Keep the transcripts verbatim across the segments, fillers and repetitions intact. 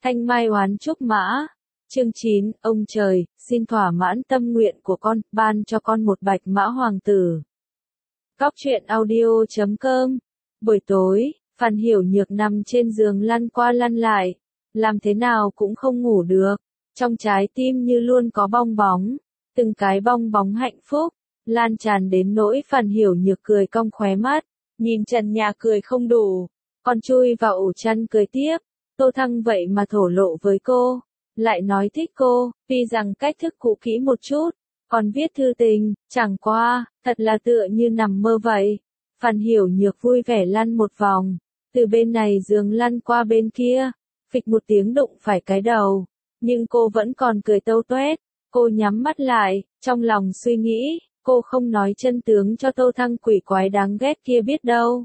Thanh Mai oán trúc mã. Chương chín, ông trời, xin thỏa mãn tâm nguyện của con, ban cho con một bạch mã hoàng tử. Cóc truyện audio chấm com. Buổi tối, Phan Hiểu Nhược nằm trên giường lăn qua lăn lại, làm thế nào cũng không ngủ được. Trong trái tim như luôn có bong bóng, từng cái bong bóng hạnh phúc, lan tràn đến nỗi Phan Hiểu Nhược cười cong khóe mắt, nhìn trần nhà cười không đủ, còn chui vào ổ chăn cười tiếp. Tô Thăng vậy mà thổ lộ với cô, lại nói thích cô, tuy rằng cách thức cũ kỹ một chút, còn viết thư tình, chẳng qua, thật là tựa như nằm mơ vậy. Phan Hiểu Nhược vui vẻ lăn một vòng, từ bên này giường lăn qua bên kia, phịch một tiếng đụng phải cái đầu, nhưng cô vẫn còn cười tâu tuét. Cô nhắm mắt lại, trong lòng suy nghĩ, cô không nói chân tướng cho Tô Thăng quỷ quái đáng ghét kia biết đâu.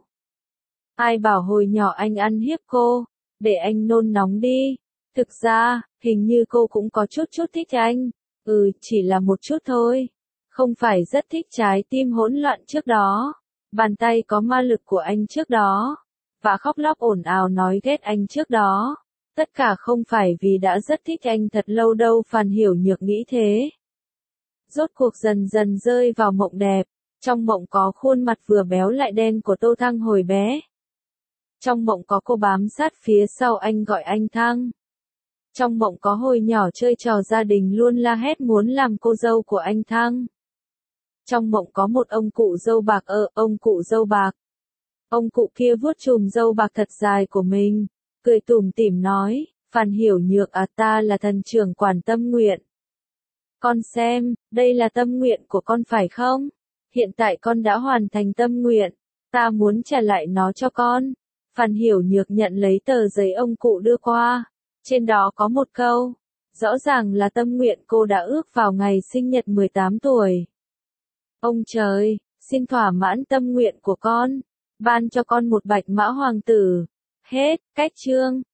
Ai bảo hồi nhỏ anh ăn hiếp cô, để anh nôn nóng đi. Thực ra, hình như cô cũng có chút chút thích anh. Ừ, chỉ là một chút thôi. Không phải rất thích trái tim hỗn loạn trước đó. Bàn tay có ma lực của anh trước đó. Và khóc lóc ồn ào nói ghét anh trước đó. Tất cả không phải vì đã rất thích anh thật lâu đâu. Phan Hiểu Nhược nghĩ thế. Rốt cuộc dần dần rơi vào mộng đẹp. Trong mộng có khuôn mặt vừa béo lại đen của Tô Thăng hồi bé. Trong mộng có cô bám sát phía sau anh gọi anh Thăng. Trong mộng có hồi nhỏ chơi trò gia đình luôn la hét muốn làm cô dâu của anh Thăng. Trong mộng có một ông cụ dâu bạc ơ, ông cụ dâu bạc. Ông cụ kia vuốt chùm dâu bạc thật dài của mình, cười tủm tỉm nói, Phan Hiểu Nhược à, ta là thần trưởng quản tâm nguyện. Con xem, đây là tâm nguyện của con phải không? Hiện tại con đã hoàn thành tâm nguyện, ta muốn trả lại nó cho con. Phan Hiểu Nhược nhận lấy tờ giấy ông cụ đưa qua, trên đó có một câu, rõ ràng là tâm nguyện cô đã ước vào ngày sinh nhật mười tám tuổi. Ông trời, xin thỏa mãn tâm nguyện của con, ban cho con một bạch mã hoàng tử. Hết, cách chương.